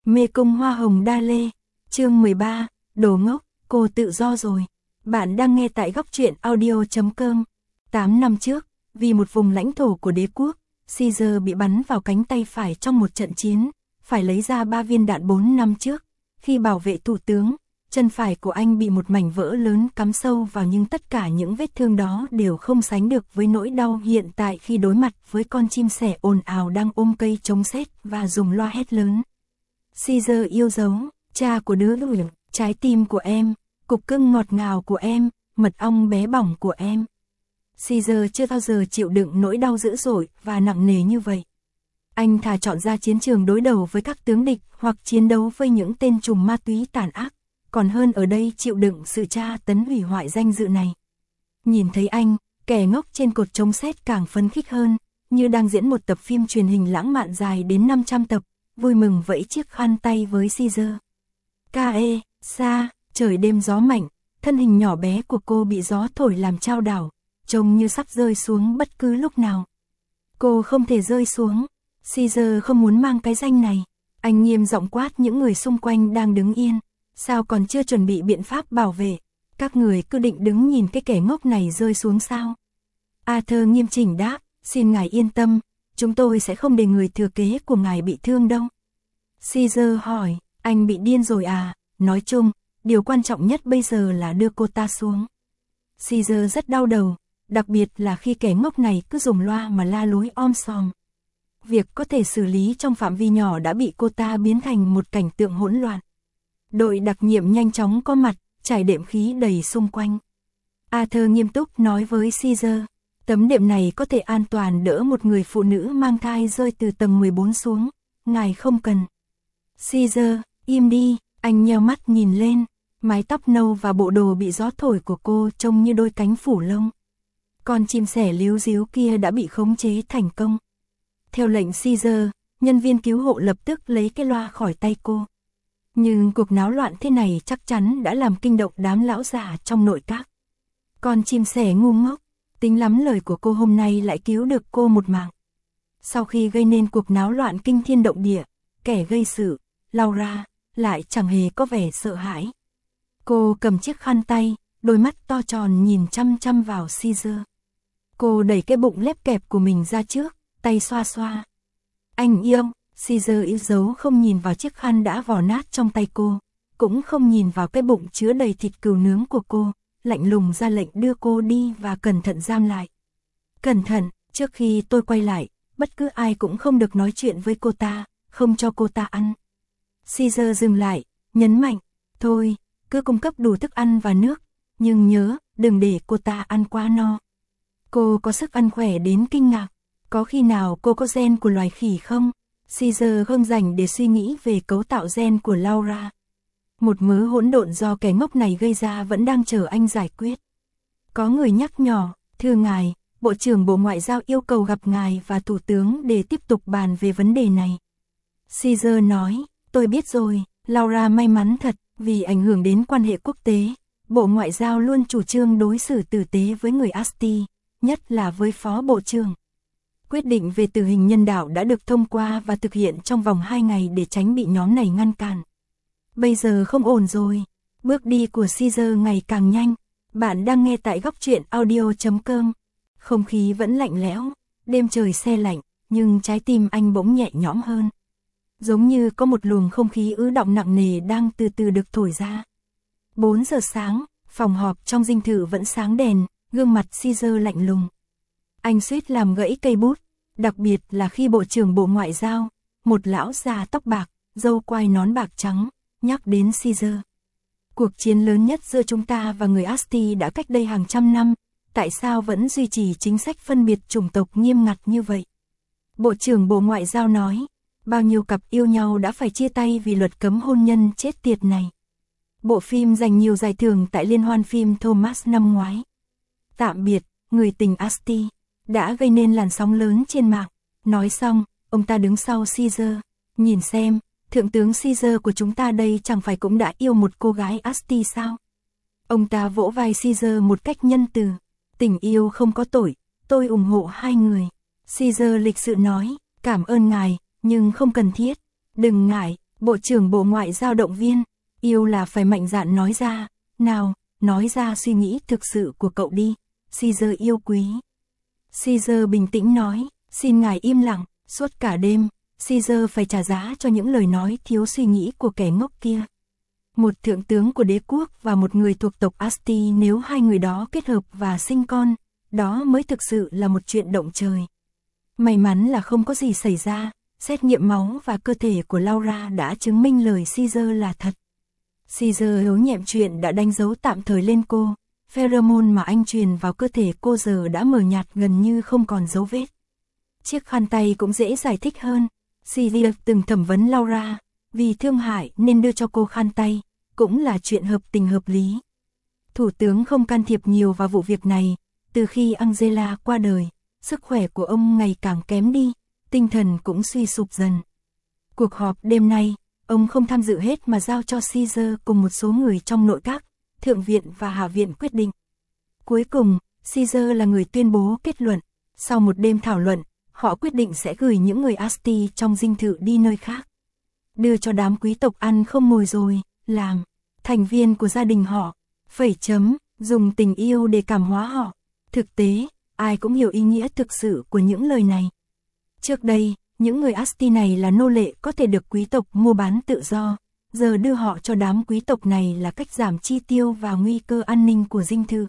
Mê cung hoa hồng đa lê, chương 13, đồ ngốc, cô tự do rồi. Bạn đang nghe tại góc truyện audio.com. 8 năm trước, vì một vùng lãnh thổ của đế quốc, Caesar bị bắn vào cánh tay phải trong một trận chiến, phải lấy ra 3 viên đạn 4 năm trước. Khi bảo vệ thủ tướng, chân phải của anh bị một mảnh vỡ lớn cắm sâu vào, nhưng tất cả những vết thương đó đều không sánh được với nỗi đau hiện tại khi đối mặt với con chim sẻ ồn ào đang ôm cây chống sét và dùng loa hét lớn. Caesar yêu dấu, cha của đứa lùi, trái tim của em, cục cưng ngọt ngào của em, mật ong bé bỏng của em. Caesar chưa bao giờ chịu đựng nỗi đau dữ dội và nặng nề như vậy. Anh thà chọn ra chiến trường đối đầu với các tướng địch hoặc chiến đấu với những tên trùm ma túy tàn ác, còn hơn ở đây chịu đựng sự tra tấn hủy hoại danh dự này. Nhìn thấy anh, kẻ ngốc trên cột chống sét càng phấn khích hơn, như đang diễn một tập phim truyền hình lãng mạn dài đến 500 tập, vui mừng vẫy chiếc khăn tay với Caesar. Xa, trời đêm gió mạnh, thân hình nhỏ bé của cô bị gió thổi làm chao đảo, trông như sắp rơi xuống bất cứ lúc nào. Cô không thể rơi xuống, Caesar không muốn mang cái danh này. Anh nghiêm giọng quát những người xung quanh đang đứng yên. Sao còn chưa chuẩn bị biện pháp bảo vệ? Các người cứ định đứng nhìn cái kẻ ngốc này rơi xuống sao? Arthur nghiêm chỉnh đáp, xin ngài yên tâm, chúng tôi sẽ không để người thừa kế của ngài bị thương đâu. Caesar hỏi, anh bị điên rồi à? Nói chung, điều quan trọng nhất bây giờ là đưa cô ta xuống. Caesar rất đau đầu, đặc biệt là khi kẻ ngốc này cứ dùng loa mà la lối om sòm. Việc có thể xử lý trong phạm vi nhỏ đã bị cô ta biến thành một cảnh tượng hỗn loạn. Đội đặc nhiệm nhanh chóng có mặt, trải đệm khí đầy xung quanh. Arthur nghiêm túc nói với Caesar, tấm đệm này có thể an toàn đỡ một người phụ nữ mang thai rơi từ tầng 14 xuống, ngài không cần. Caesar, im đi, anh nheo mắt nhìn lên, mái tóc nâu và bộ đồ bị gió thổi của cô trông như đôi cánh phủ lông. Con chim sẻ líu ríu kia đã bị khống chế thành công. Theo lệnh Caesar, nhân viên cứu hộ lập tức lấy cái loa khỏi tay cô. Nhưng cuộc náo loạn thế này chắc chắn đã làm kinh động đám lão già trong nội các. Con chim sẻ ngu ngốc, tính lắm lời của cô hôm nay lại cứu được cô một mạng. Sau khi gây nên cuộc náo loạn kinh thiên động địa, kẻ gây sự, Laura, lại chẳng hề có vẻ sợ hãi. Cô cầm chiếc khăn tay, đôi mắt to tròn nhìn chăm chăm vào Caesar. Cô đẩy cái bụng lép kẹp của mình ra trước, tay xoa xoa. Anh yêu. Caesar yếu dấu không nhìn vào chiếc khăn đã vò nát trong tay cô, cũng không nhìn vào cái bụng chứa đầy thịt cừu nướng của cô, lạnh lùng ra lệnh đưa cô đi và cẩn thận giam lại. Cẩn thận, trước khi tôi quay lại, bất cứ ai cũng không được nói chuyện với cô ta, không cho cô ta ăn. Caesar dừng lại, nhấn mạnh, thôi, cứ cung cấp đủ thức ăn và nước, nhưng nhớ, đừng để cô ta ăn quá no. Cô có sức ăn khỏe đến kinh ngạc, có khi nào cô có gen của loài khỉ không? Caesar không dành để suy nghĩ về cấu tạo gen của Laura. Một mớ hỗn độn do kẻ ngốc này gây ra vẫn đang chờ anh giải quyết. Có người nhắc nhỏ, thưa ngài, Bộ trưởng Bộ Ngoại giao yêu cầu gặp ngài và Thủ tướng để tiếp tục bàn về vấn đề này. Caesar nói, tôi biết rồi, Laura may mắn thật, vì ảnh hưởng đến quan hệ quốc tế. Bộ Ngoại giao luôn chủ trương đối xử tử tế với người Asti, nhất là với Phó Bộ trưởng. Quyết định về tử hình nhân đạo đã được thông qua và thực hiện trong vòng 2 ngày để tránh bị nhóm này ngăn cản. Bây giờ không ổn rồi. Bước đi của Caesar ngày càng nhanh. Bạn đang nghe tại góc truyện audio.com. Không khí vẫn lạnh lẽo, đêm trời se lạnh, nhưng trái tim anh bỗng nhẹ nhõm hơn. Giống như có một luồng không khí ứ đọng nặng nề đang từ từ được thổi ra. 4 giờ sáng, phòng họp trong dinh thự vẫn sáng đèn, gương mặt Caesar lạnh lùng. Anh suýt làm gãy cây bút, đặc biệt là khi Bộ trưởng Bộ Ngoại giao, một lão già tóc bạc, râu quai nón bạc trắng, nhắc đến Caesar. Cuộc chiến lớn nhất giữa chúng ta và người Asti đã cách đây hàng trăm năm, tại sao vẫn duy trì chính sách phân biệt chủng tộc nghiêm ngặt như vậy? Bộ trưởng Bộ Ngoại giao nói, bao nhiêu cặp yêu nhau đã phải chia tay vì luật cấm hôn nhân chết tiệt này. Bộ phim giành nhiều giải thưởng tại liên hoan phim Thomas năm ngoái. Tạm biệt, người tình Asti, đã gây nên làn sóng lớn trên mạng. Nói xong, ông ta đứng sau Caesar, nhìn xem, thượng tướng Caesar của chúng ta đây chẳng phải cũng đã yêu một cô gái Asti sao? Ông ta vỗ vai Caesar một cách nhân từ, tình yêu không có tội, tôi ủng hộ hai người. Caesar lịch sự nói, cảm ơn ngài, nhưng không cần thiết, đừng ngại, Bộ trưởng Bộ Ngoại giao động viên, yêu là phải mạnh dạn nói ra, nào, nói ra suy nghĩ thực sự của cậu đi, Caesar yêu quý. Caesar bình tĩnh nói, xin ngài im lặng, suốt cả đêm, Caesar phải trả giá cho những lời nói thiếu suy nghĩ của kẻ ngốc kia. Một thượng tướng của đế quốc và một người thuộc tộc Asti, nếu hai người đó kết hợp và sinh con, đó mới thực sự là một chuyện động trời. May mắn là không có gì xảy ra, xét nghiệm máu và cơ thể của Laura đã chứng minh lời Caesar là thật. Caesar hứa nhẹm chuyện đã đánh dấu tạm thời lên cô, pheromone mà anh truyền vào cơ thể cô giờ đã mờ nhạt gần như không còn dấu vết. Chiếc khăn tay cũng dễ giải thích hơn, Caesar từng thẩm vấn Laura, vì thương hại nên đưa cho cô khăn tay, cũng là chuyện hợp tình hợp lý. Thủ tướng không can thiệp nhiều vào vụ việc này, từ khi Angela qua đời, sức khỏe của ông ngày càng kém đi, tinh thần cũng suy sụp dần. Cuộc họp đêm nay, ông không tham dự hết mà giao cho Caesar cùng một số người trong nội các, thượng viện và hạ viện quyết định. Cuối cùng, Caesar là người tuyên bố kết luận, sau một đêm thảo luận, họ quyết định sẽ gửi những người Asti trong dinh thự đi nơi khác. Đưa cho đám quý tộc ăn không mồi rồi, làm thành viên của gia đình họ, dùng tình yêu để cảm hóa họ. Thực tế, ai cũng hiểu ý nghĩa thực sự của những lời này. Trước đây, những người Asti này là nô lệ có thể được quý tộc mua bán tự do, giờ đưa họ cho đám quý tộc này là cách giảm chi tiêu và nguy cơ an ninh của dinh thự.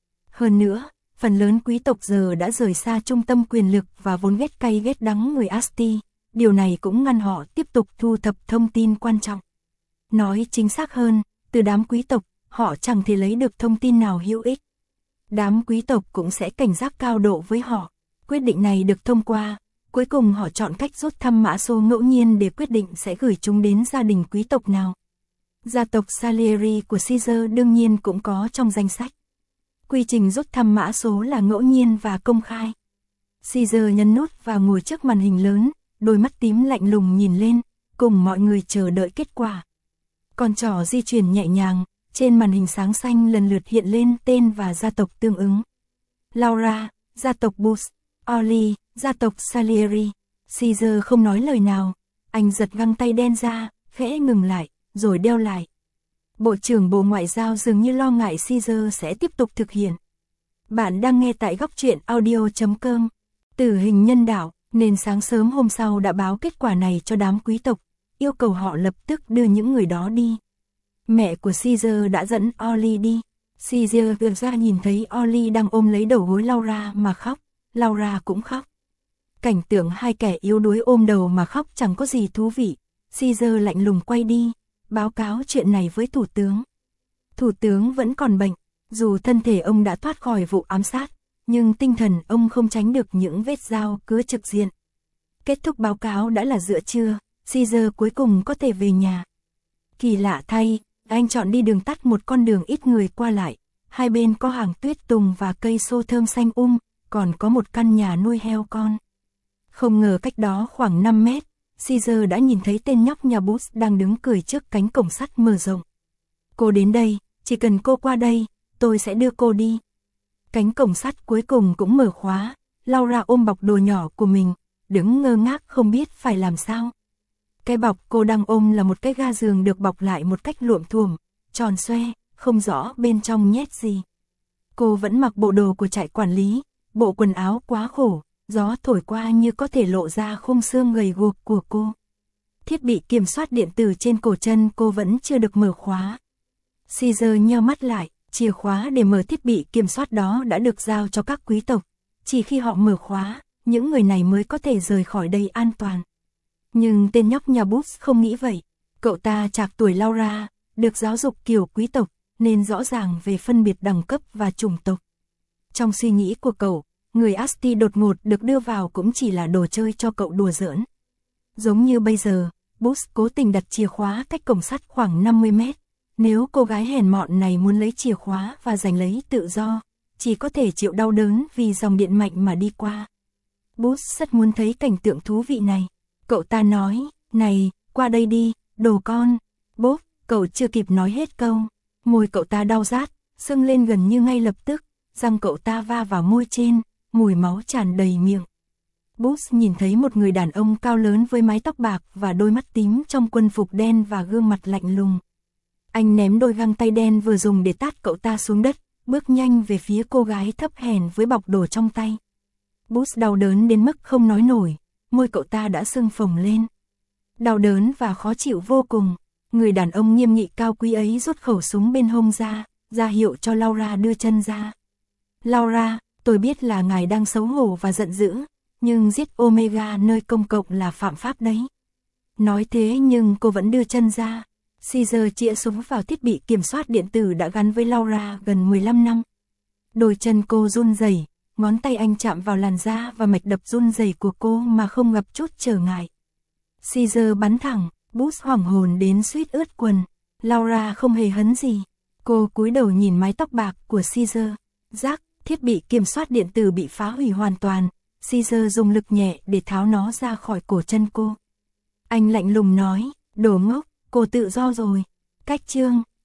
Hơn nữa, phần lớn quý tộc giờ đã rời xa trung tâm quyền lực và vốn ghét cay ghét đắng người Asti, điều này cũng ngăn họ tiếp tục thu thập thông tin quan trọng. Nói chính xác hơn, từ đám quý tộc, họ chẳng thể lấy được thông tin nào hữu ích. Đám quý tộc cũng sẽ cảnh giác cao độ với họ. Quyết định này được thông qua, cuối cùng họ chọn cách rút thăm mã số ngẫu nhiên để quyết định sẽ gửi chúng đến gia đình quý tộc nào. Gia tộc Salieri của Caesar đương nhiên cũng có trong danh sách. Quy trình rút thăm mã số là ngẫu nhiên và công khai. Caesar nhấn nút và ngồi trước màn hình lớn, đôi mắt tím lạnh lùng nhìn lên, cùng mọi người chờ đợi kết quả. Con trỏ di chuyển nhẹ nhàng, trên màn hình sáng xanh lần lượt hiện lên tên và gia tộc tương ứng. Laura, gia tộc Bush, Ollie, gia tộc Salieri. Caesar không nói lời nào, anh giật găng tay đen ra, khẽ ngừng lại, rồi đeo lại. Bộ trưởng Bộ Ngoại giao dường như lo ngại Caesar sẽ tiếp tục thực hiện. Bạn đang nghe tại góc truyện audio.com. Tử hình nhân đạo, nên sáng sớm hôm sau đã báo kết quả này cho đám quý tộc, yêu cầu họ lập tức đưa những người đó đi. Mẹ của Caesar đã dẫn Ollie đi. Caesar vừa ra nhìn thấy Ollie đang ôm lấy đầu gối Laura mà khóc, Laura cũng khóc. Cảnh tượng hai kẻ yếu đuối ôm đầu mà khóc chẳng có gì thú vị. Caesar lạnh lùng quay đi, báo cáo chuyện này với thủ tướng. Thủ tướng vẫn còn bệnh, dù thân thể ông đã thoát khỏi vụ ám sát, nhưng tinh thần ông không tránh được những vết dao cứa trực diện. Kết thúc báo cáo đã là giữa trưa, Caesar cuối cùng có thể về nhà. Kỳ lạ thay, anh chọn đi đường tắt một con đường ít người qua lại, hai bên có hàng tuyết tùng và cây xô thơm xanh còn có một căn nhà nuôi heo con. Không ngờ cách đó khoảng 5 mét, Caesar đã nhìn thấy tên nhóc nhà Bush đang đứng cười trước cánh cổng sắt mở rộng. Cô đến đây, chỉ cần cô qua đây, tôi sẽ đưa cô đi. Cánh cổng sắt cuối cùng cũng mở khóa, Laura ôm bọc đồ nhỏ của mình, đứng ngơ ngác không biết phải làm sao. Cái bọc cô đang ôm là một cái ga giường được bọc lại một cách luộm thuộm, tròn xoe, không rõ bên trong nhét gì. Cô vẫn mặc bộ đồ của trại quản lý, bộ quần áo quá khổ, gió thổi qua như có thể lộ ra khung xương gầy guộc của cô. Thiết bị kiểm soát điện tử trên cổ chân cô vẫn chưa được mở khóa. Caesar nheo mắt lại, chìa khóa để mở thiết bị kiểm soát đó đã được giao cho các quý tộc. Chỉ khi họ mở khóa, những người này mới có thể rời khỏi đây an toàn. Nhưng tên nhóc nhà Bush không nghĩ vậy. Cậu ta trạc tuổi Laura, được giáo dục kiểu quý tộc, nên rõ ràng về phân biệt đẳng cấp và chủng tộc. Trong suy nghĩ của cậu, người Asti đột ngột được đưa vào cũng chỉ là đồ chơi cho cậu đùa giỡn. Giống như bây giờ, Bush cố tình đặt chìa khóa cách cổng sắt khoảng 50 mét. Nếu cô gái hèn mọn này muốn lấy chìa khóa và giành lấy tự do, chỉ có thể chịu đau đớn vì dòng điện mạnh mà đi qua. Bush rất muốn thấy cảnh tượng thú vị này. Cậu ta nói, này, qua đây đi, đồ con. Bốp, cậu chưa kịp nói hết câu. Môi cậu ta đau rát, sưng lên gần như ngay lập tức, răng cậu ta va vào môi trên, mùi máu tràn đầy miệng. Boots nhìn thấy một người đàn ông cao lớn với mái tóc bạc và đôi mắt tím trong quân phục đen và gương mặt lạnh lùng. Anh ném đôi găng tay đen vừa dùng để tát cậu ta xuống đất, bước nhanh về phía cô gái thấp hèn với bọc đồ trong tay. Boots đau đớn đến mức không nói nổi, môi cậu ta đã sưng phồng lên. Đau đớn và khó chịu vô cùng, người đàn ông nghiêm nghị cao quý ấy rút khẩu súng bên hông ra hiệu cho Laura đưa chân ra. Laura, tôi biết là ngài đang xấu hổ và giận dữ, nhưng giết Omega nơi công cộng là phạm pháp đấy. Nói thế nhưng cô vẫn đưa chân ra. Caesar chĩa súng vào thiết bị kiểm soát điện tử đã gắn với Laura gần 15 năm. Đôi chân cô run rẩy, ngón tay anh chạm vào làn da và mạch đập run rẩy của cô mà không gặp chút trở ngại. Caesar bắn thẳng, Boots hoảng hồn đến suýt ướt quần. Laura không hề hấn gì. Cô cúi đầu nhìn mái tóc bạc của Caesar. Rắc, thiết bị kiểm soát điện tử bị phá hủy hoàn toàn. Caesar dùng lực nhẹ để tháo nó ra khỏi cổ chân cô. Anh lạnh lùng nói, đồ ngốc, cô tự do rồi. Cách chương